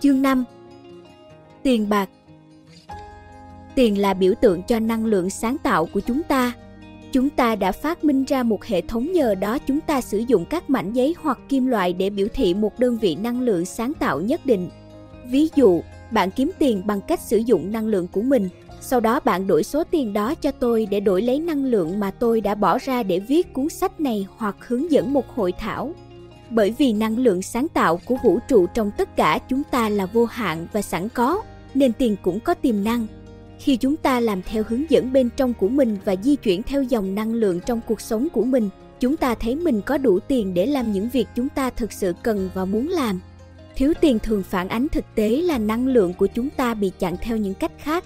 Chương 5. Tiền bạc. Tiền là biểu tượng cho năng lượng sáng tạo của chúng ta. Chúng ta đã phát minh ra một hệ thống, nhờ đó chúng ta sử dụng các mảnh giấy hoặc kim loại để biểu thị một đơn vị năng lượng sáng tạo nhất định. Ví dụ, bạn kiếm tiền bằng cách sử dụng năng lượng của mình, sau đó bạn đổi số tiền đó cho tôi để đổi lấy năng lượng mà tôi đã bỏ ra để viết cuốn sách này hoặc hướng dẫn một hội thảo. Bởi vì năng lượng sáng tạo của vũ trụ trong tất cả chúng ta là vô hạn và sẵn có, nên tiền cũng có tiềm năng. Khi chúng ta làm theo hướng dẫn bên trong của mình và di chuyển theo dòng năng lượng trong cuộc sống của mình, chúng ta thấy mình có đủ tiền để làm những việc chúng ta thực sự cần và muốn làm. Thiếu tiền thường phản ánh thực tế là năng lượng của chúng ta bị chặn theo những cách khác.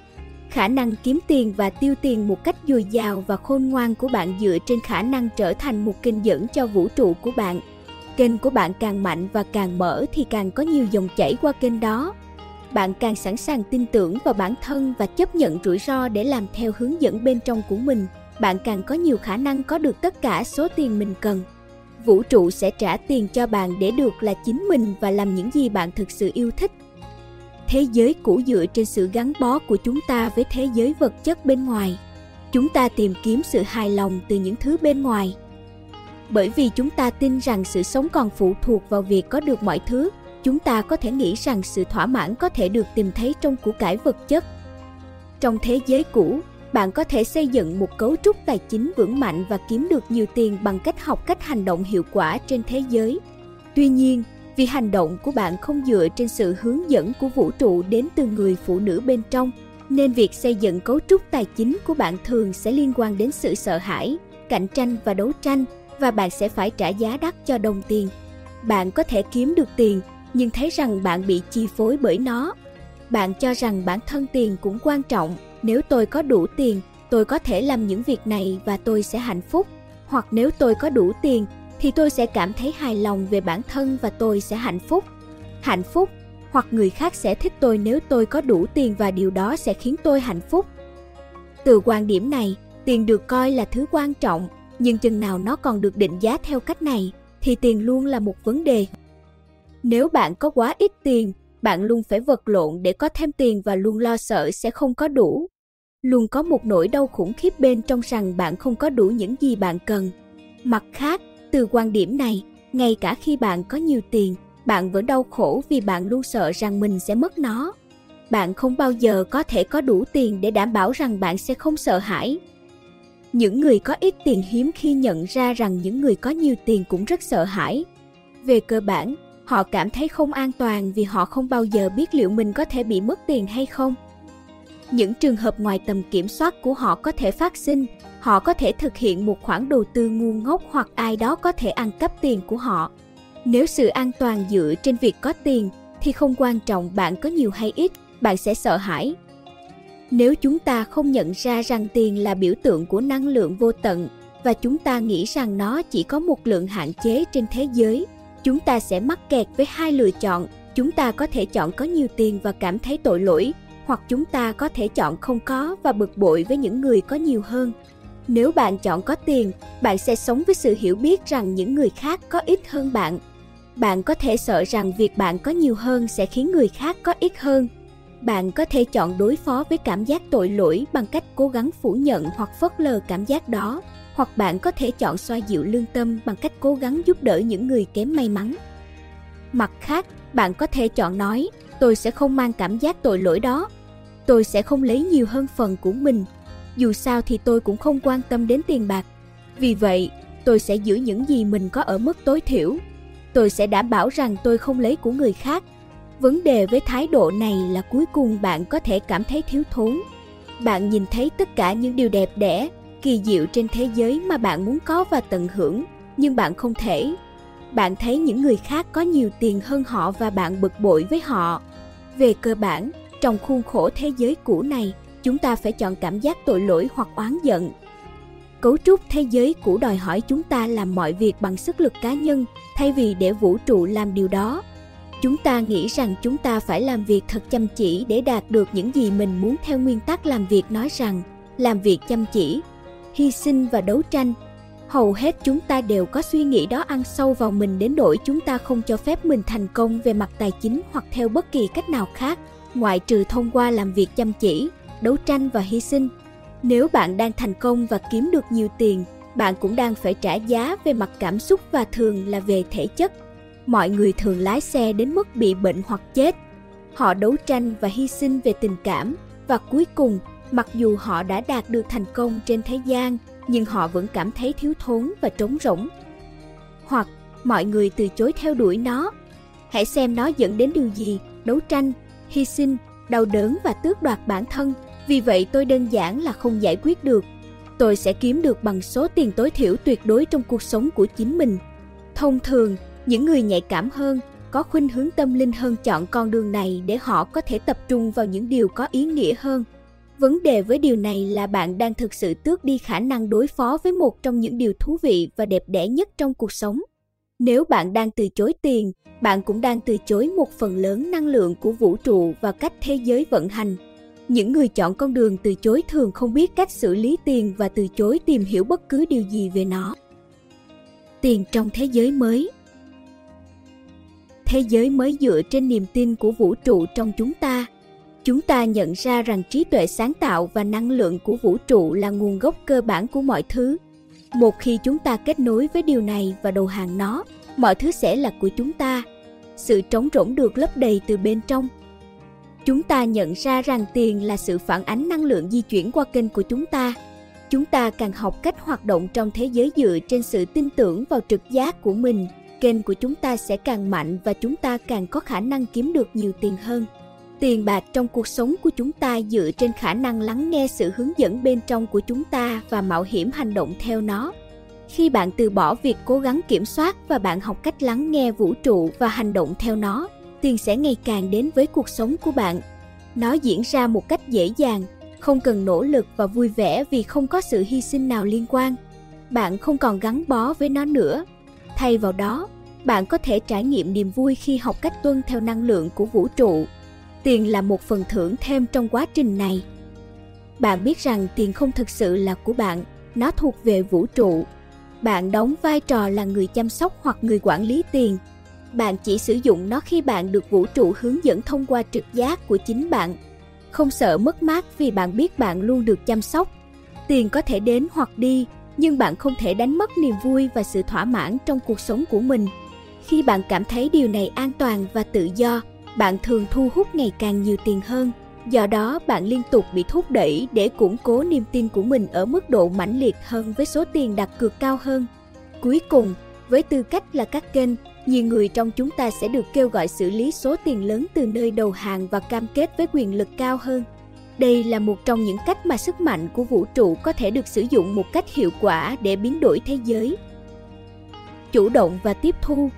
Khả năng kiếm tiền và tiêu tiền một cách dồi dào và khôn ngoan của bạn dựa trên khả năng trở thành một kênh dẫn cho vũ trụ của bạn. Kênh của bạn càng mạnh và càng mở thì càng có nhiều dòng chảy qua kênh đó. Bạn càng sẵn sàng tin tưởng vào bản thân và chấp nhận rủi ro để làm theo hướng dẫn bên trong của mình, bạn càng có nhiều khả năng có được tất cả số tiền mình cần. Vũ trụ sẽ trả tiền cho bạn để được là chính mình và làm những gì bạn thực sự yêu thích. Thế giới cũ dựa trên sự gắn bó của chúng ta với thế giới vật chất bên ngoài. Chúng ta tìm kiếm sự hài lòng từ những thứ bên ngoài. Bởi vì chúng ta tin rằng sự sống còn phụ thuộc vào việc có được mọi thứ, chúng ta có thể nghĩ rằng sự thỏa mãn có thể được tìm thấy trong của cải vật chất. Trong thế giới cũ, bạn có thể xây dựng một cấu trúc tài chính vững mạnh và kiếm được nhiều tiền bằng cách học cách hành động hiệu quả trên thế giới. Tuy nhiên, vì hành động của bạn không dựa trên sự hướng dẫn của vũ trụ đến từ người phụ nữ bên trong, nên việc xây dựng cấu trúc tài chính của bạn thường sẽ liên quan đến sự sợ hãi, cạnh tranh và đấu tranh, và bạn sẽ phải trả giá đắt cho đồng tiền. Bạn có thể kiếm được tiền, nhưng thấy rằng bạn bị chi phối bởi nó. Bạn cho rằng bản thân tiền cũng quan trọng. Nếu tôi có đủ tiền, tôi có thể làm những việc này và tôi sẽ hạnh phúc. Hoặc nếu tôi có đủ tiền, thì tôi sẽ cảm thấy hài lòng về bản thân và tôi sẽ hạnh phúc. Hạnh phúc, hoặc người khác sẽ thích tôi nếu tôi có đủ tiền và điều đó sẽ khiến tôi hạnh phúc. Từ quan điểm này, tiền được coi là thứ quan trọng, nhưng chừng nào nó còn được định giá theo cách này, thì tiền luôn là một vấn đề. Nếu bạn có quá ít tiền, bạn luôn phải vật lộn để có thêm tiền và luôn lo sợ sẽ không có đủ. Luôn có một nỗi đau khủng khiếp bên trong rằng bạn không có đủ những gì bạn cần. Mặt khác, từ quan điểm này, ngay cả khi bạn có nhiều tiền, bạn vẫn đau khổ vì bạn luôn sợ rằng mình sẽ mất nó. Bạn không bao giờ có thể có đủ tiền để đảm bảo rằng bạn sẽ không sợ hãi. Những người có ít tiền hiếm khi nhận ra rằng những người có nhiều tiền cũng rất sợ hãi. Về cơ bản, họ cảm thấy không an toàn vì họ không bao giờ biết liệu mình có thể bị mất tiền hay không. Những trường hợp ngoài tầm kiểm soát của họ có thể phát sinh. Họ có thể thực hiện một khoản đầu tư ngu ngốc hoặc ai đó có thể ăn cắp tiền của họ. Nếu sự an toàn dựa trên việc có tiền, thì không quan trọng bạn có nhiều hay ít, bạn sẽ sợ hãi. Nếu chúng ta không nhận ra rằng tiền là biểu tượng của năng lượng vô tận, và chúng ta nghĩ rằng nó chỉ có một lượng hạn chế trên thế giới, chúng ta sẽ mắc kẹt với hai lựa chọn. Chúng ta có thể chọn có nhiều tiền và cảm thấy tội lỗi, hoặc chúng ta có thể chọn không có và bực bội với những người có nhiều hơn. Nếu bạn chọn có tiền, bạn sẽ sống với sự hiểu biết rằng những người khác có ít hơn bạn. Bạn có thể sợ rằng việc bạn có nhiều hơn sẽ khiến người khác có ít hơn. Bạn có thể chọn đối phó với cảm giác tội lỗi bằng cách cố gắng phủ nhận hoặc phớt lờ cảm giác đó, hoặc bạn có thể chọn xoa dịu lương tâm bằng cách cố gắng giúp đỡ những người kém may mắn. Mặt khác, bạn có thể chọn nói, tôi sẽ không mang cảm giác tội lỗi đó. Tôi sẽ không lấy nhiều hơn phần của mình. Dù sao thì tôi cũng không quan tâm đến tiền bạc. Vì vậy, tôi sẽ giữ những gì mình có ở mức tối thiểu. Tôi sẽ đảm bảo rằng tôi không lấy của người khác. Vấn đề với thái độ này là cuối cùng bạn có thể cảm thấy thiếu thốn. Bạn nhìn thấy tất cả những điều đẹp đẽ, kỳ diệu trên thế giới mà bạn muốn có và tận hưởng, nhưng bạn không thể. Bạn thấy những người khác có nhiều tiền hơn họ và bạn bực bội với họ. Về cơ bản, trong khuôn khổ thế giới cũ này, chúng ta phải chọn cảm giác tội lỗi hoặc oán giận. Cấu trúc thế giới cũ đòi hỏi chúng ta làm mọi việc bằng sức lực cá nhân, thay vì để vũ trụ làm điều đó. Chúng ta nghĩ rằng chúng ta phải làm việc thật chăm chỉ để đạt được những gì mình muốn theo nguyên tắc làm việc nói rằng làm việc chăm chỉ, hy sinh và đấu tranh. Hầu hết chúng ta đều có suy nghĩ đó ăn sâu vào mình đến nỗi chúng ta không cho phép mình thành công về mặt tài chính hoặc theo bất kỳ cách nào khác, ngoại trừ thông qua làm việc chăm chỉ, đấu tranh và hy sinh. Nếu bạn đang thành công và kiếm được nhiều tiền, bạn cũng đang phải trả giá về mặt cảm xúc và thường là về thể chất. Mọi người thường lái xe đến mức bị bệnh hoặc chết. Họ đấu tranh và hy sinh về tình cảm, và cuối cùng, mặc dù họ đã đạt được thành công trên thế gian, nhưng họ vẫn cảm thấy thiếu thốn và trống rỗng. Hoặc mọi người từ chối theo đuổi nó. Hãy xem nó dẫn đến điều gì: đấu tranh, hy sinh, đau đớn và tước đoạt bản thân. Vì vậy tôi đơn giản là không giải quyết được. Tôi sẽ kiếm được bằng số tiền tối thiểu tuyệt đối trong cuộc sống của chính mình. Thông thường, những người nhạy cảm hơn, có khuynh hướng tâm linh hơn chọn con đường này để họ có thể tập trung vào những điều có ý nghĩa hơn. Vấn đề với điều này là bạn đang thực sự tước đi khả năng đối phó với một trong những điều thú vị và đẹp đẽ nhất trong cuộc sống. Nếu bạn đang từ chối tiền, bạn cũng đang từ chối một phần lớn năng lượng của vũ trụ và cách thế giới vận hành. Những người chọn con đường từ chối thường không biết cách xử lý tiền và từ chối tìm hiểu bất cứ điều gì về nó. Tiền trong thế giới mới. Thế giới mới dựa trên niềm tin của vũ trụ trong chúng ta. Chúng ta nhận ra rằng trí tuệ sáng tạo và năng lượng của vũ trụ là nguồn gốc cơ bản của mọi thứ. Một khi chúng ta kết nối với điều này và đầu hàng nó, mọi thứ sẽ là của chúng ta. Sự trống rỗng được lấp đầy từ bên trong. Chúng ta nhận ra rằng tiền là sự phản ánh năng lượng di chuyển qua kênh của chúng ta. Chúng ta càng học cách hoạt động trong thế giới dựa trên sự tin tưởng vào trực giác của mình, kênh của chúng ta sẽ càng mạnh và chúng ta càng có khả năng kiếm được nhiều tiền hơn. Tiền bạc trong cuộc sống của chúng ta dựa trên khả năng lắng nghe sự hướng dẫn bên trong của chúng ta và mạo hiểm hành động theo nó. Khi bạn từ bỏ việc cố gắng kiểm soát và bạn học cách lắng nghe vũ trụ và hành động theo nó, tiền sẽ ngày càng đến với cuộc sống của bạn. Nó diễn ra một cách dễ dàng, không cần nỗ lực và vui vẻ vì không có sự hy sinh nào liên quan. Bạn không còn gắn bó với nó nữa. Thay vào đó, bạn có thể trải nghiệm niềm vui khi học cách tuân theo năng lượng của vũ trụ. Tiền là một phần thưởng thêm trong quá trình này. Bạn biết rằng tiền không thực sự là của bạn, nó thuộc về vũ trụ. Bạn đóng vai trò là người chăm sóc hoặc người quản lý tiền. Bạn chỉ sử dụng nó khi bạn được vũ trụ hướng dẫn thông qua trực giác của chính bạn. Không sợ mất mát vì bạn biết bạn luôn được chăm sóc. Tiền có thể đến hoặc đi, nhưng bạn không thể đánh mất niềm vui và sự thỏa mãn trong cuộc sống của mình. Khi bạn cảm thấy điều này an toàn và tự do, bạn thường thu hút ngày càng nhiều tiền hơn. Do đó, bạn liên tục bị thúc đẩy để củng cố niềm tin của mình ở mức độ mãnh liệt hơn với số tiền đặt cược cao hơn. Cuối cùng, với tư cách là các kênh, nhiều người trong chúng ta sẽ được kêu gọi xử lý số tiền lớn từ nơi đầu hàng và cam kết với quyền lực cao hơn. Đây là một trong những cách mà sức mạnh của vũ trụ có thể được sử dụng một cách hiệu quả để biến đổi thế giới. Chủ động và tiếp thu.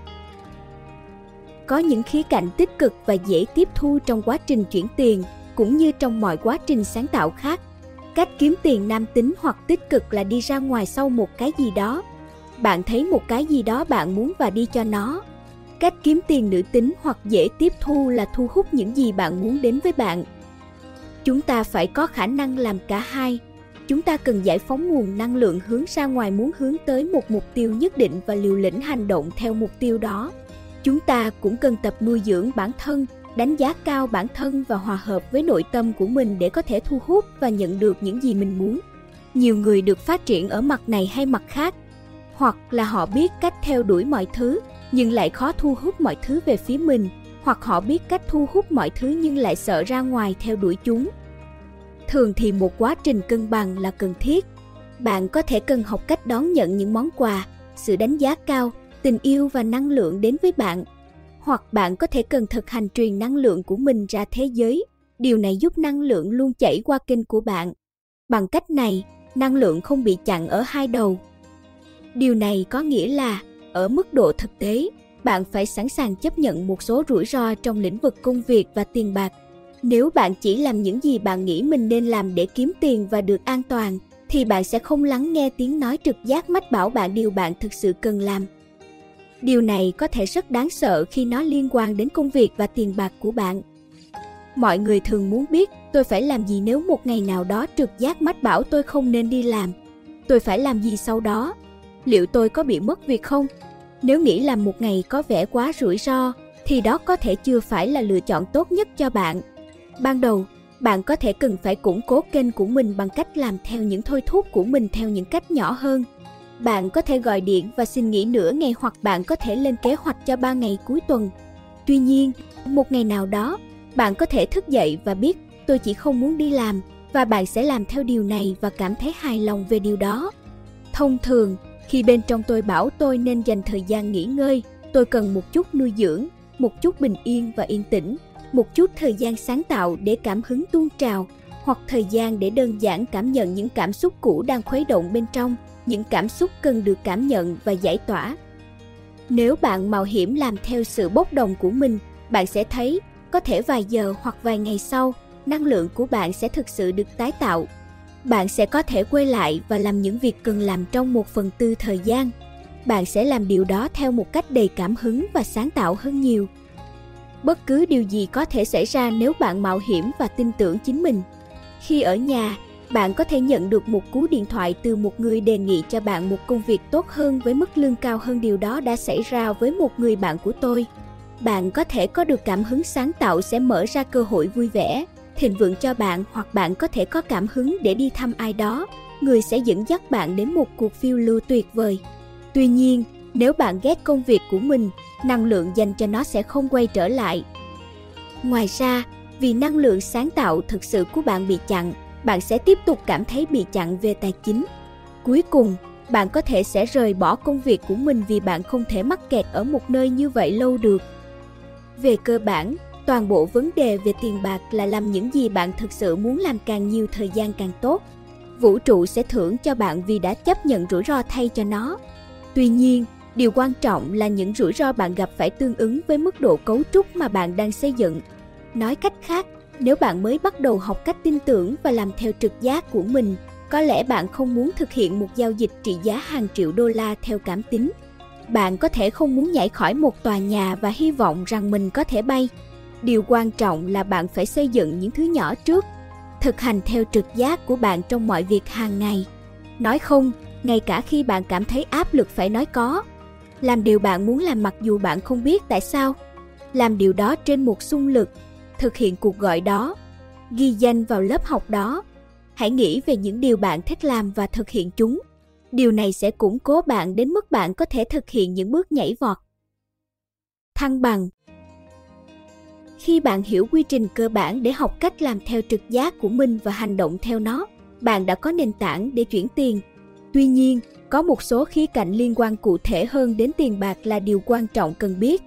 Có những khía cạnh tích cực và dễ tiếp thu trong quá trình chuyển tiền, cũng như trong mọi quá trình sáng tạo khác. Cách kiếm tiền nam tính hoặc tích cực là đi ra ngoài sau một cái gì đó. Bạn thấy một cái gì đó bạn muốn và đi cho nó. Cách kiếm tiền nữ tính hoặc dễ tiếp thu là thu hút những gì bạn muốn đến với bạn. Chúng ta phải có khả năng làm cả hai. Chúng ta cần giải phóng nguồn năng lượng hướng ra ngoài muốn hướng tới một mục tiêu nhất định và liều lĩnh hành động theo mục tiêu đó. Chúng ta cũng cần tập nuôi dưỡng bản thân, đánh giá cao bản thân và hòa hợp với nội tâm của mình để có thể thu hút và nhận được những gì mình muốn. Nhiều người được phát triển ở mặt này hay mặt khác, hoặc là họ biết cách theo đuổi mọi thứ nhưng lại khó thu hút mọi thứ về phía mình, hoặc họ biết cách thu hút mọi thứ nhưng lại sợ ra ngoài theo đuổi chúng. Thường thì một quá trình cân bằng là cần thiết. Bạn có thể cần học cách đón nhận những món quà, sự đánh giá cao, tình yêu và năng lượng đến với bạn. Hoặc bạn có thể cần thực hành truyền năng lượng của mình ra thế giới. Điều này giúp năng lượng luôn chảy qua kênh của bạn. Bằng cách này, năng lượng không bị chặn ở hai đầu. Điều này có nghĩa là, ở mức độ thực tế, bạn phải sẵn sàng chấp nhận một số rủi ro trong lĩnh vực công việc và tiền bạc. Nếu bạn chỉ làm những gì bạn nghĩ mình nên làm để kiếm tiền và được an toàn, thì bạn sẽ không lắng nghe tiếng nói trực giác mách bảo bạn điều bạn thực sự cần làm. Điều này có thể rất đáng sợ khi nó liên quan đến công việc và tiền bạc của bạn. Mọi người thường muốn biết tôi phải làm gì nếu một ngày nào đó trực giác mách bảo tôi không nên đi làm. Tôi phải làm gì sau đó? liệu tôi có bị mất việc không? Nếu nghĩ làm một ngày có vẻ quá rủi ro, thì đó có thể chưa phải là lựa chọn tốt nhất cho bạn. Ban đầu, bạn có thể cần phải củng cố kênh của mình bằng cách làm theo những thôi thúc của mình theo những cách nhỏ hơn. Bạn có thể gọi điện và xin nghỉ nửa ngày, hoặc bạn có thể lên kế hoạch cho 3 ngày cuối tuần. Tuy nhiên, một ngày nào đó, bạn có thể thức dậy và biết tôi chỉ không muốn đi làm, và bạn sẽ làm theo điều này và cảm thấy hài lòng về điều đó. Thông thường, khi bên trong tôi bảo tôi nên dành thời gian nghỉ ngơi, tôi cần một chút nuôi dưỡng, một chút bình yên và yên tĩnh, một chút thời gian sáng tạo để cảm hứng tuôn trào, hoặc thời gian để đơn giản cảm nhận những cảm xúc cũ đang khuấy động bên trong, những cảm xúc cần được cảm nhận và giải tỏa. Nếu bạn mạo hiểm làm theo sự bốc đồng của mình, bạn sẽ thấy, có thể vài giờ hoặc vài ngày sau, năng lượng của bạn sẽ thực sự được tái tạo. Bạn sẽ có thể quay lại và làm những việc cần làm trong 1/4 thời gian. Bạn sẽ làm điều đó theo một cách đầy cảm hứng và sáng tạo hơn nhiều. Bất cứ điều gì có thể xảy ra nếu bạn mạo hiểm và tin tưởng chính mình. Khi ở nhà, bạn có thể nhận được một cú điện thoại từ một người đề nghị cho bạn một công việc tốt hơn với mức lương cao hơn. Điều đó đã xảy ra với một người bạn của tôi. Bạn có thể có được cảm hứng sáng tạo sẽ mở ra cơ hội vui vẻ, thịnh vượng cho bạn, hoặc bạn có thể có cảm hứng để đi thăm ai đó, người sẽ dẫn dắt bạn đến một cuộc phiêu lưu tuyệt vời. Tuy nhiên, nếu bạn ghét công việc của mình, năng lượng dành cho nó sẽ không quay trở lại. Ngoài ra, vì năng lượng sáng tạo thực sự của bạn bị chặn, bạn sẽ tiếp tục cảm thấy bị chặn về tài chính. Cuối cùng, bạn có thể sẽ rời bỏ công việc của mình vì bạn không thể mắc kẹt ở một nơi như vậy lâu được. Về cơ bản, toàn bộ vấn đề về tiền bạc là làm những gì bạn thực sự muốn làm càng nhiều thời gian càng tốt. Vũ trụ sẽ thưởng cho bạn vì đã chấp nhận rủi ro thay cho nó. Tuy nhiên, điều quan trọng là những rủi ro bạn gặp phải tương ứng với mức độ cấu trúc mà bạn đang xây dựng. Nói cách khác, nếu bạn mới bắt đầu học cách tin tưởng và làm theo trực giác của mình, có lẽ bạn không muốn thực hiện một giao dịch trị giá hàng triệu đô la theo cảm tính. Bạn có thể không muốn nhảy khỏi một tòa nhà và hy vọng rằng mình có thể bay. Điều quan trọng là bạn phải xây dựng những thứ nhỏ trước. Thực hành theo trực giác của bạn trong mọi việc hàng ngày. Nói không, ngay cả khi bạn cảm thấy áp lực phải nói có. Làm điều bạn muốn làm mặc dù bạn không biết tại sao. Làm điều đó trên một xung lực. Thực hiện cuộc gọi đó. Ghi danh vào lớp học đó. Hãy nghĩ về những điều bạn thích làm và thực hiện chúng. Điều này sẽ củng cố bạn đến mức bạn có thể thực hiện những bước nhảy vọt. Thăng bằng. Khi bạn hiểu quy trình cơ bản để học cách làm theo trực giác của mình và hành động theo nó, bạn đã có nền tảng để chuyển tiền. Tuy nhiên, có một số khía cạnh liên quan cụ thể hơn đến tiền bạc là điều quan trọng cần biết.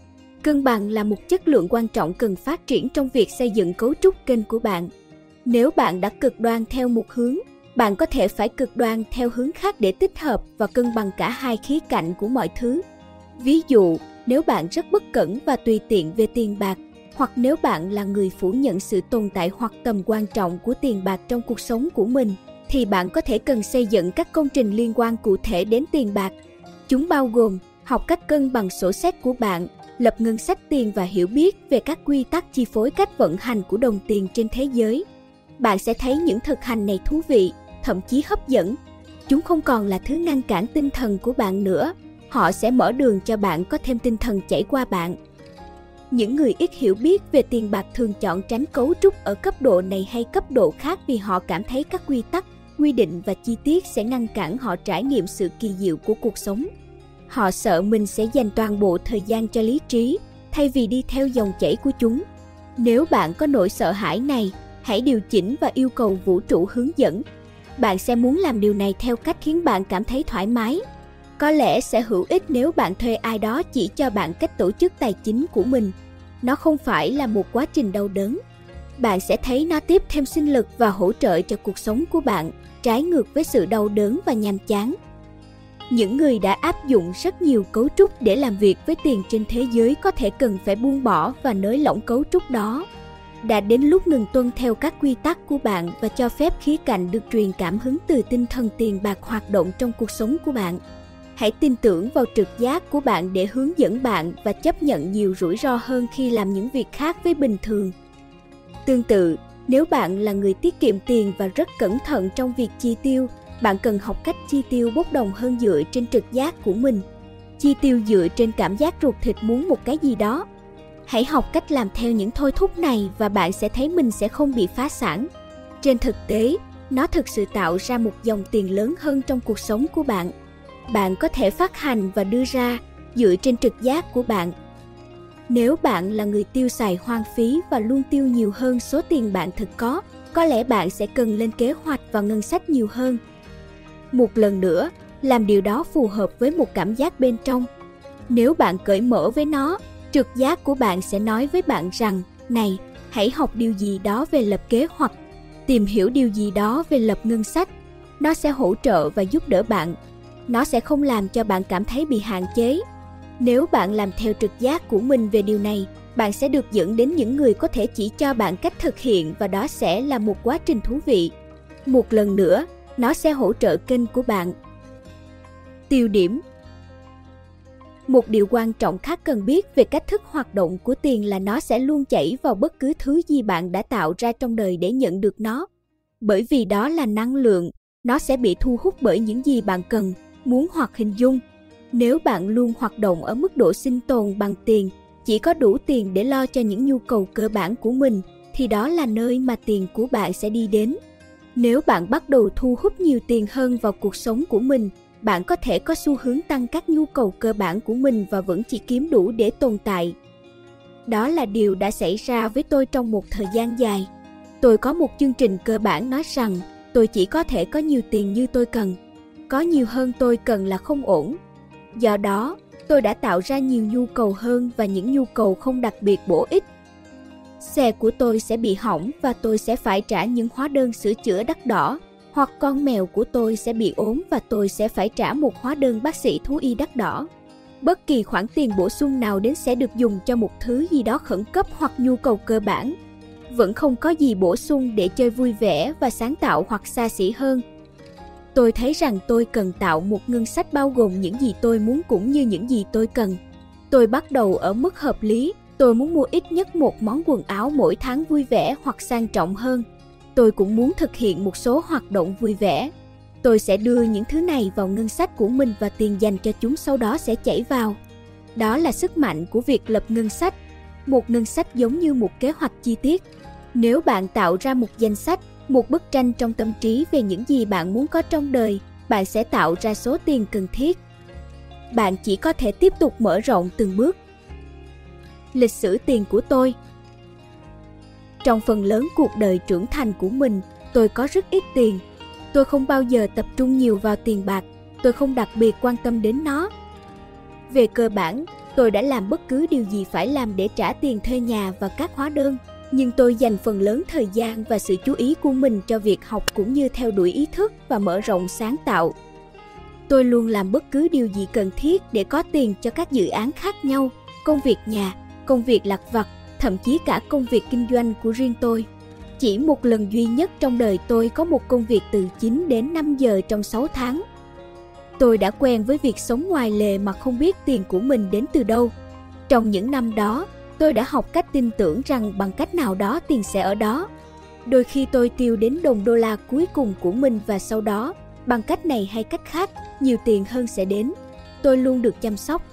Cân bằng là một chất lượng quan trọng cần phát triển trong việc xây dựng cấu trúc kênh của bạn. Nếu bạn đã cực đoan theo một hướng, bạn có thể phải cực đoan theo hướng khác để tích hợp và cân bằng cả hai khía cạnh của mọi thứ. Ví dụ, nếu bạn rất bất cẩn và tùy tiện về tiền bạc, hoặc nếu bạn là người phủ nhận sự tồn tại hoặc tầm quan trọng của tiền bạc trong cuộc sống của mình, thì bạn có thể cần xây dựng các công trình liên quan cụ thể đến tiền bạc. Chúng bao gồm học cách cân bằng sổ sách của bạn, lập ngân sách tiền và hiểu biết về các quy tắc chi phối cách vận hành của đồng tiền trên thế giới. Bạn sẽ thấy những thực hành này thú vị, thậm chí hấp dẫn. Chúng không còn là thứ ngăn cản tinh thần của bạn nữa. Họ sẽ mở đường cho bạn có thêm tinh thần chảy qua bạn. Những người ít hiểu biết về tiền bạc thường chọn tránh cấu trúc ở cấp độ này hay cấp độ khác vì họ cảm thấy các quy tắc, quy định và chi tiết sẽ ngăn cản họ trải nghiệm sự kỳ diệu của cuộc sống. Họ sợ mình sẽ dành toàn bộ thời gian cho lý trí, thay vì đi theo dòng chảy của chúng. Nếu bạn có nỗi sợ hãi này, hãy điều chỉnh và yêu cầu vũ trụ hướng dẫn. Bạn sẽ muốn làm điều này theo cách khiến bạn cảm thấy thoải mái. Có lẽ sẽ hữu ích nếu bạn thuê ai đó chỉ cho bạn cách tổ chức tài chính của mình. Nó không phải là một quá trình đau đớn. Bạn sẽ thấy nó tiếp thêm sinh lực và hỗ trợ cho cuộc sống của bạn, trái ngược với sự đau đớn và nhàm chán. Những người đã áp dụng rất nhiều cấu trúc để làm việc với tiền trên thế giới có thể cần phải buông bỏ và nới lỏng cấu trúc đó. Đã đến lúc ngừng tuân theo các quy tắc của bạn và cho phép khía cạnh được truyền cảm hứng từ tinh thần tiền bạc hoạt động trong cuộc sống của bạn. Hãy tin tưởng vào trực giác của bạn để hướng dẫn bạn và chấp nhận nhiều rủi ro hơn khi làm những việc khác với bình thường. Tương tự, nếu bạn là người tiết kiệm tiền và rất cẩn thận trong việc chi tiêu, bạn cần học cách chi tiêu bốc đồng hơn dựa trên trực giác của mình. Chi tiêu dựa trên cảm giác ruột thịt muốn một cái gì đó. Hãy học cách làm theo những thôi thúc này và bạn sẽ thấy mình sẽ không bị phá sản. Trên thực tế, nó thực sự tạo ra một dòng tiền lớn hơn trong cuộc sống của bạn. Bạn có thể phát hành và đưa ra dựa trên trực giác của bạn. Nếu bạn là người tiêu xài hoang phí và luôn tiêu nhiều hơn số tiền bạn thực có lẽ bạn sẽ cần lên kế hoạch và ngân sách nhiều hơn. Một lần nữa, làm điều đó phù hợp với một cảm giác bên trong. Nếu bạn cởi mở với nó, trực giác của bạn sẽ nói với bạn rằng, này, hãy học điều gì đó về lập kế hoạch, tìm hiểu điều gì đó về lập ngân sách. Nó sẽ hỗ trợ và giúp đỡ bạn. Nó sẽ không làm cho bạn cảm thấy bị hạn chế. Nếu bạn làm theo trực giác của mình về điều này, bạn sẽ được dẫn đến những người có thể chỉ cho bạn cách thực hiện và đó sẽ là một quá trình thú vị. Một lần nữa, nó sẽ hỗ trợ kênh của bạn. Tiêu điểm. Một điều quan trọng khác cần biết về cách thức hoạt động của tiền là nó sẽ luôn chảy vào bất cứ thứ gì bạn đã tạo ra trong đời để nhận được nó. Bởi vì đó là năng lượng, nó sẽ bị thu hút bởi những gì bạn cần, muốn hoặc hình dung. Nếu bạn luôn hoạt động ở mức độ sinh tồn bằng tiền, chỉ có đủ tiền để lo cho những nhu cầu cơ bản của mình, thì đó là nơi mà tiền của bạn sẽ đi đến. Nếu bạn bắt đầu thu hút nhiều tiền hơn vào cuộc sống của mình, bạn có thể có xu hướng tăng các nhu cầu cơ bản của mình và vẫn chỉ kiếm đủ để tồn tại. Đó là điều đã xảy ra với tôi trong một thời gian dài. Tôi có một chương trình cơ bản nói rằng tôi chỉ có thể có nhiều tiền như tôi cần. Có nhiều hơn tôi cần là không ổn. Do đó, tôi đã tạo ra nhiều nhu cầu hơn và những nhu cầu không đặc biệt bổ ích. Xe của tôi sẽ bị hỏng và tôi sẽ phải trả những hóa đơn sửa chữa đắt đỏ, hoặc con mèo của tôi sẽ bị ốm và tôi sẽ phải trả một hóa đơn bác sĩ thú y đắt đỏ. Bất kỳ khoản tiền bổ sung nào đến sẽ được dùng cho một thứ gì đó khẩn cấp hoặc nhu cầu cơ bản. Vẫn không có gì bổ sung để chơi vui vẻ và sáng tạo hoặc xa xỉ hơn. Tôi thấy rằng tôi cần tạo một ngân sách bao gồm những gì tôi muốn cũng như những gì tôi cần. Tôi bắt đầu ở mức hợp lý. Tôi muốn mua ít nhất một món quần áo mỗi tháng vui vẻ hoặc sang trọng hơn. Tôi cũng muốn thực hiện một số hoạt động vui vẻ. Tôi sẽ đưa những thứ này vào ngân sách của mình và tiền dành cho chúng sau đó sẽ chảy vào. Đó là sức mạnh của việc lập ngân sách. Một ngân sách giống như một kế hoạch chi tiết. Nếu bạn tạo ra một danh sách, một bức tranh trong tâm trí về những gì bạn muốn có trong đời, bạn sẽ tạo ra số tiền cần thiết. Bạn chỉ có thể tiếp tục mở rộng từng bước. Lịch sử tiền của tôi. Trong phần lớn cuộc đời trưởng thành của mình, tôi có rất ít tiền. Tôi không bao giờ tập trung nhiều vào tiền bạc, tôi không đặc biệt quan tâm đến nó. Về cơ bản, tôi đã làm bất cứ điều gì phải làm để trả tiền thuê nhà và các hóa đơn, nhưng tôi dành phần lớn thời gian và sự chú ý của mình cho việc học cũng như theo đuổi ý thức và mở rộng sáng tạo. Tôi luôn làm bất cứ điều gì cần thiết để có tiền cho các dự án khác nhau, công việc nhà, công việc lặt vặt, thậm chí cả công việc kinh doanh của riêng tôi. Chỉ một lần duy nhất trong đời tôi có một công việc từ 9 đến 5 giờ trong 6 tháng. Tôi đã quen với việc sống ngoài lề mà không biết tiền của mình đến từ đâu. Trong những năm đó, tôi đã học cách tin tưởng rằng bằng cách nào đó tiền sẽ ở đó. Đôi khi tôi tiêu đến đồng đô la cuối cùng của mình và sau đó, bằng cách này hay cách khác, nhiều tiền hơn sẽ đến. Tôi luôn được chăm sóc.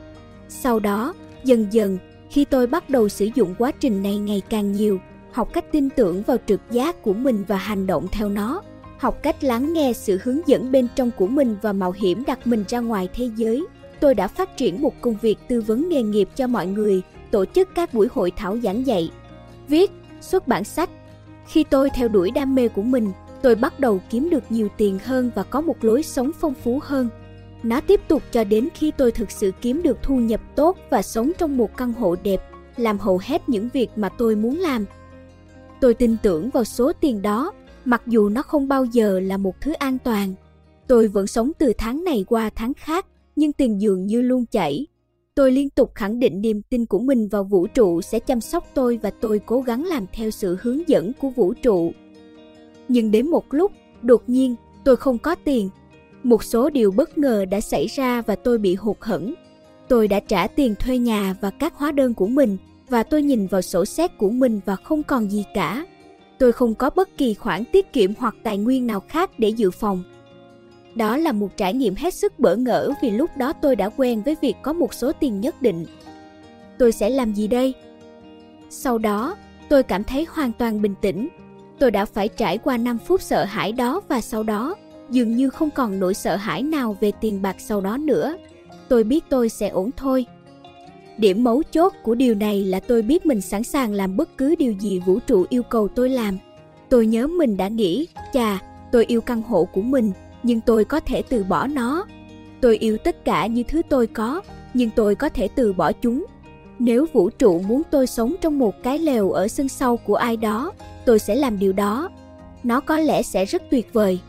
Sau đó, dần dần, khi tôi bắt đầu sử dụng quá trình này ngày càng nhiều, học cách tin tưởng vào trực giác của mình và hành động theo nó, học cách lắng nghe sự hướng dẫn bên trong của mình và mạo hiểm đặt mình ra ngoài thế giới, tôi đã phát triển một công việc tư vấn nghề nghiệp cho mọi người, tổ chức các buổi hội thảo giảng dạy, viết, xuất bản sách. Khi tôi theo đuổi đam mê của mình, tôi bắt đầu kiếm được nhiều tiền hơn và có một lối sống phong phú hơn. Nó tiếp tục cho đến khi tôi thực sự kiếm được thu nhập tốt và sống trong một căn hộ đẹp, làm hầu hết những việc mà tôi muốn làm. Tôi tin tưởng vào số tiền đó, mặc dù nó không bao giờ là một thứ an toàn. Tôi vẫn sống từ tháng này qua tháng khác, nhưng tiền dường như luôn chảy. Tôi liên tục khẳng định niềm tin của mình vào vũ trụ sẽ chăm sóc tôi và tôi cố gắng làm theo sự hướng dẫn của vũ trụ. Nhưng đến một lúc, đột nhiên, tôi không có tiền. Một số điều bất ngờ đã xảy ra và tôi bị hụt hẫng. Tôi đã trả tiền thuê nhà và các hóa đơn của mình và tôi nhìn vào sổ sách của mình và không còn gì cả. Tôi không có bất kỳ khoản tiết kiệm hoặc tài nguyên nào khác để dự phòng. Đó là một trải nghiệm hết sức bỡ ngỡ vì lúc đó tôi đã quen với việc có một số tiền nhất định. Tôi sẽ làm gì đây? Sau đó, tôi cảm thấy hoàn toàn bình tĩnh. Tôi đã phải trải qua 5 phút sợ hãi đó và sau đó, dường như không còn nỗi sợ hãi nào về tiền bạc sau đó nữa. Tôi biết tôi sẽ ổn thôi. Điểm mấu chốt của điều này là tôi biết mình sẵn sàng làm bất cứ điều gì vũ trụ yêu cầu tôi làm. Tôi nhớ mình đã nghĩ, chà, tôi yêu căn hộ của mình, nhưng tôi có thể từ bỏ nó. Tôi yêu tất cả những thứ tôi có, nhưng tôi có thể từ bỏ chúng. Nếu vũ trụ muốn tôi sống trong một cái lều ở sân sau của ai đó, tôi sẽ làm điều đó. Nó có lẽ sẽ rất tuyệt vời.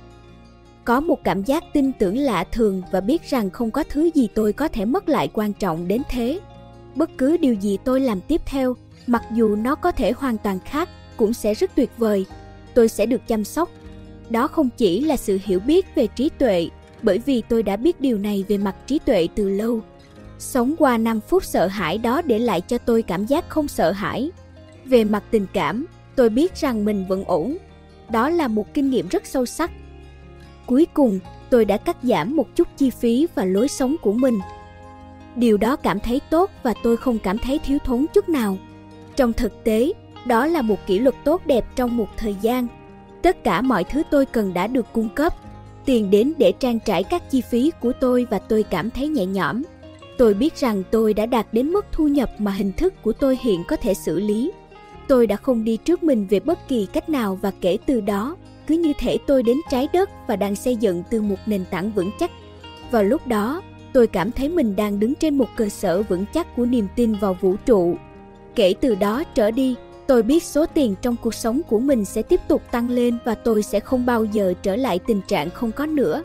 Có một cảm giác tin tưởng lạ thường và biết rằng không có thứ gì tôi có thể mất lại quan trọng đến thế. Bất cứ điều gì tôi làm tiếp theo, mặc dù nó có thể hoàn toàn khác, cũng sẽ rất tuyệt vời. Tôi sẽ được chăm sóc. Đó không chỉ là sự hiểu biết về trí tuệ, bởi vì tôi đã biết điều này về mặt trí tuệ từ lâu. Sống qua 5 phút sợ hãi đó để lại cho tôi cảm giác không sợ hãi. Về mặt tình cảm, tôi biết rằng mình vẫn ổn. Đó là một kinh nghiệm rất sâu sắc. Cuối cùng, tôi đã cắt giảm một chút chi phí và lối sống của mình. Điều đó cảm thấy tốt và tôi không cảm thấy thiếu thốn chút nào. Trong thực tế, đó là một kỷ luật tốt đẹp trong một thời gian. Tất cả mọi thứ tôi cần đã được cung cấp. Tiền đến để trang trải các chi phí của tôi và tôi cảm thấy nhẹ nhõm. Tôi biết rằng tôi đã đạt đến mức thu nhập mà hình thức của tôi hiện có thể xử lý. Tôi đã không đi trước mình về bất kỳ cách nào và kể từ đó, cứ như thể tôi đến trái đất và đang xây dựng từ một nền tảng vững chắc. Vào lúc đó, tôi cảm thấy mình đang đứng trên một cơ sở vững chắc của niềm tin vào vũ trụ. Kể từ đó trở đi, tôi biết số tiền trong cuộc sống của mình sẽ tiếp tục tăng lên và tôi sẽ không bao giờ trở lại tình trạng không có nữa.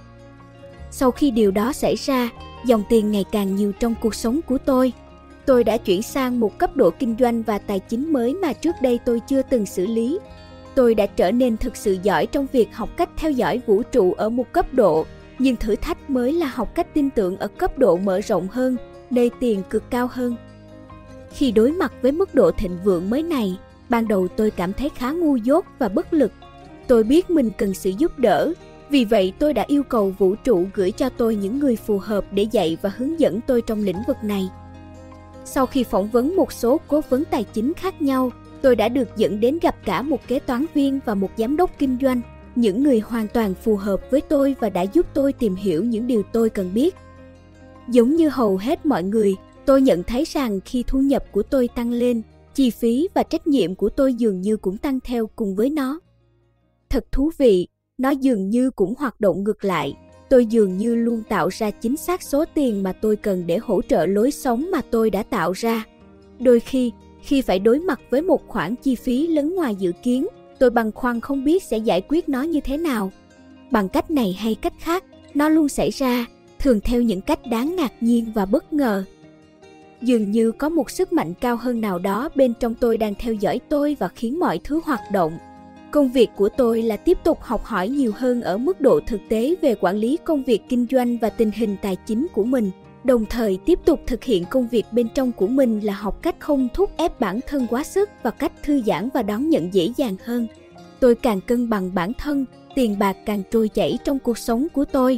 Sau khi điều đó xảy ra, dòng tiền ngày càng nhiều trong cuộc sống của tôi. Tôi đã chuyển sang một cấp độ kinh doanh và tài chính mới mà trước đây tôi chưa từng xử lý. Tôi đã trở nên thực sự giỏi trong việc học cách theo dõi vũ trụ ở một cấp độ, nhưng thử thách mới là học cách tin tưởng ở cấp độ mở rộng hơn, nơi tiền cực cao hơn. Khi đối mặt với mức độ thịnh vượng mới này, ban đầu tôi cảm thấy khá ngu dốt và bất lực. Tôi biết mình cần sự giúp đỡ, vì vậy tôi đã yêu cầu vũ trụ gửi cho tôi những người phù hợp để dạy và hướng dẫn tôi trong lĩnh vực này. Sau khi phỏng vấn một số cố vấn tài chính khác nhau, tôi đã được dẫn đến gặp cả một kế toán viên và một giám đốc kinh doanh, những người hoàn toàn phù hợp với tôi và đã giúp tôi tìm hiểu những điều tôi cần biết. Giống như hầu hết mọi người, tôi nhận thấy rằng khi thu nhập của tôi tăng lên, chi phí và trách nhiệm của tôi dường như cũng tăng theo cùng với nó. Thật thú vị, nó dường như cũng hoạt động ngược lại. Tôi dường như luôn tạo ra chính xác số tiền mà tôi cần để hỗ trợ lối sống mà tôi đã tạo ra. Đôi khi phải đối mặt với một khoản chi phí lớn ngoài dự kiến, tôi băn khoăn không biết sẽ giải quyết nó như thế nào. Bằng cách này hay cách khác, nó luôn xảy ra, thường theo những cách đáng ngạc nhiên và bất ngờ. Dường như có một sức mạnh cao hơn nào đó bên trong tôi đang theo dõi tôi và khiến mọi thứ hoạt động. Công việc của tôi là tiếp tục học hỏi nhiều hơn ở mức độ thực tế về quản lý công việc kinh doanh và tình hình tài chính của mình, đồng thời tiếp tục thực hiện công việc bên trong của mình là học cách không thúc ép bản thân quá sức và cách thư giãn và đón nhận dễ dàng hơn. Tôi càng cân bằng bản thân, tiền bạc càng trôi chảy trong cuộc sống của tôi.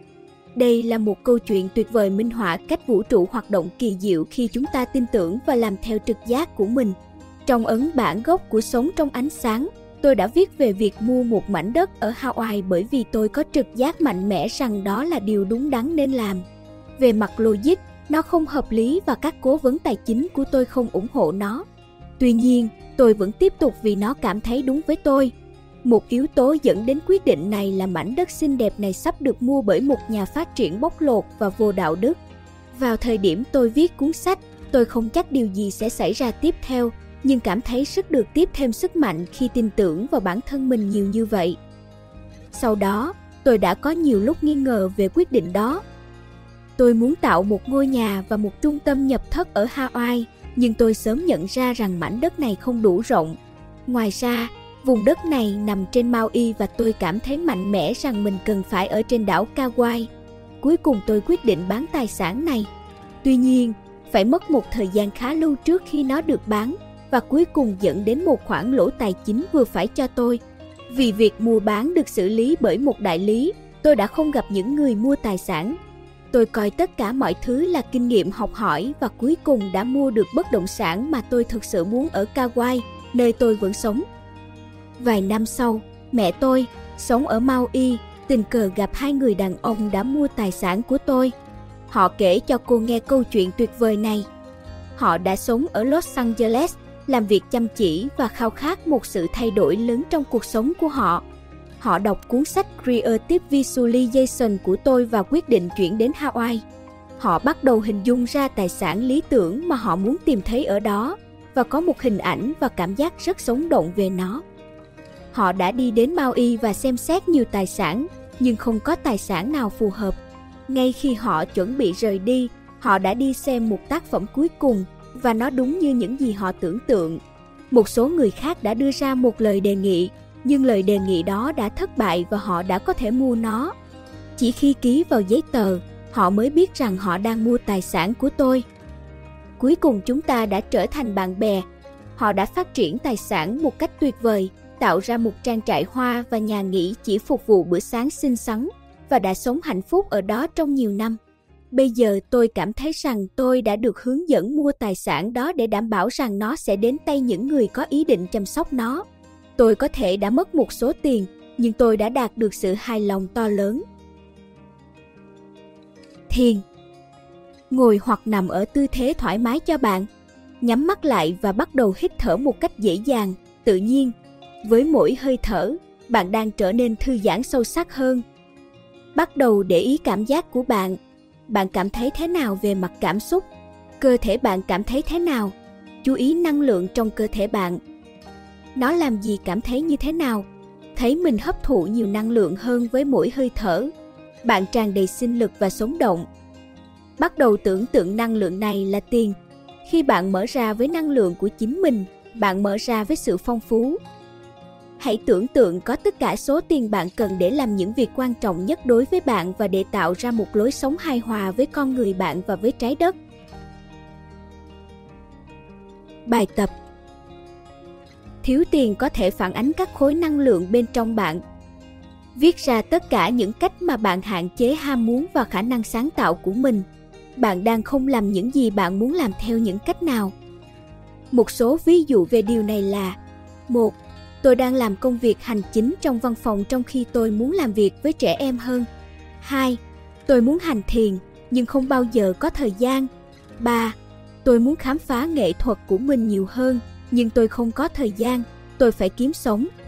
Đây là một câu chuyện tuyệt vời minh họa cách vũ trụ hoạt động kỳ diệu khi chúng ta tin tưởng và làm theo trực giác của mình. Trong ấn bản gốc của Sống trong ánh sáng, tôi đã viết về việc mua một mảnh đất ở Hawaii bởi vì tôi có trực giác mạnh mẽ rằng đó là điều đúng đắn nên làm. Về mặt logic, nó không hợp lý và các cố vấn tài chính của tôi không ủng hộ nó. Tuy nhiên, tôi vẫn tiếp tục vì nó cảm thấy đúng với tôi. Một yếu tố dẫn đến quyết định này là mảnh đất xinh đẹp này sắp được mua bởi một nhà phát triển bóc lột và vô đạo đức. Vào thời điểm tôi viết cuốn sách, tôi không chắc điều gì sẽ xảy ra tiếp theo, nhưng cảm thấy rất được tiếp thêm sức mạnh khi tin tưởng vào bản thân mình nhiều như vậy. Sau đó, tôi đã có nhiều lúc nghi ngờ về quyết định đó. Tôi muốn tạo một ngôi nhà và một trung tâm nhập thất ở Hawaii, nhưng tôi sớm nhận ra rằng mảnh đất này không đủ rộng. Ngoài ra, vùng đất này nằm trên Maui và tôi cảm thấy mạnh mẽ rằng mình cần phải ở trên đảo Kauai. Cuối cùng tôi quyết định bán tài sản này. Tuy nhiên, phải mất một thời gian khá lâu trước khi nó được bán, và cuối cùng dẫn đến một khoản lỗ tài chính vừa phải cho tôi. Vì việc mua bán được xử lý bởi một đại lý, Tôi đã không gặp những người mua tài sản. Tôi coi tất cả mọi thứ là kinh nghiệm học hỏi và cuối cùng đã mua được bất động sản mà tôi thực sự muốn ở Kauai, nơi tôi vẫn sống. Vài năm sau, mẹ tôi, sống ở Maui, tình cờ gặp hai người đàn ông đã mua tài sản của tôi. Họ kể cho cô nghe câu chuyện tuyệt vời này. Họ đã sống ở Los Angeles, làm việc chăm chỉ và khao khát một sự thay đổi lớn trong cuộc sống của họ. Họ đọc cuốn sách Creative Visualization của tôi và quyết định chuyển đến Hawaii. Họ bắt đầu hình dung ra tài sản lý tưởng mà họ muốn tìm thấy ở đó và có một hình ảnh và cảm giác rất sống động về nó. Họ đã đi đến Maui và xem xét nhiều tài sản, nhưng không có tài sản nào phù hợp. Ngay khi họ chuẩn bị rời đi, họ đã đi xem một tác phẩm cuối cùng và nó đúng như những gì họ tưởng tượng. Một số người khác đã đưa ra một lời đề nghị, nhưng lời đề nghị đó đã thất bại và họ đã có thể mua nó. Chỉ khi ký vào giấy tờ, họ mới biết rằng họ đang mua tài sản của tôi. Cuối cùng chúng ta đã trở thành bạn bè. Họ đã phát triển tài sản một cách tuyệt vời, tạo ra một trang trại hoa và nhà nghỉ chỉ phục vụ bữa sáng xinh xắn và đã sống hạnh phúc ở đó trong nhiều năm. Bây giờ tôi cảm thấy rằng tôi đã được hướng dẫn mua tài sản đó để đảm bảo rằng nó sẽ đến tay những người có ý định chăm sóc nó. Tôi có thể đã mất một số tiền, nhưng tôi đã đạt được sự hài lòng to lớn. Thiền. Ngồi hoặc nằm ở tư thế thoải mái cho bạn. Nhắm mắt lại và bắt đầu hít thở một cách dễ dàng, tự nhiên. Với mỗi hơi thở, bạn đang trở nên thư giãn sâu sắc hơn. Bắt đầu để ý cảm giác của bạn. Bạn cảm thấy thế nào về mặt cảm xúc? Cơ thể bạn cảm thấy thế nào? Chú ý năng lượng trong cơ thể bạn. Nó làm gì cảm thấy như thế nào? Thấy mình hấp thụ nhiều năng lượng hơn với mỗi hơi thở. Bạn tràn đầy sinh lực và sống động. Bắt đầu tưởng tượng năng lượng này là tiền. Khi bạn mở ra với năng lượng của chính mình, bạn mở ra với sự phong phú. Hãy tưởng tượng có tất cả số tiền bạn cần để làm những việc quan trọng nhất đối với bạn và để tạo ra một lối sống hài hòa với con người bạn và với trái đất. Bài tập. Thiếu tiền có thể phản ánh các khối năng lượng bên trong bạn. Viết ra tất cả những cách mà bạn hạn chế ham muốn và khả năng sáng tạo của mình. Bạn đang không làm những gì bạn muốn làm theo những cách nào. Một số ví dụ về điều này là: 1. Tôi đang làm công việc hành chính trong văn phòng trong khi tôi muốn làm việc với trẻ em hơn. 2. Tôi muốn hành thiền nhưng không bao giờ có thời gian. 3. Tôi muốn khám phá nghệ thuật của mình nhiều hơn nhưng tôi không có thời gian, tôi phải kiếm sống.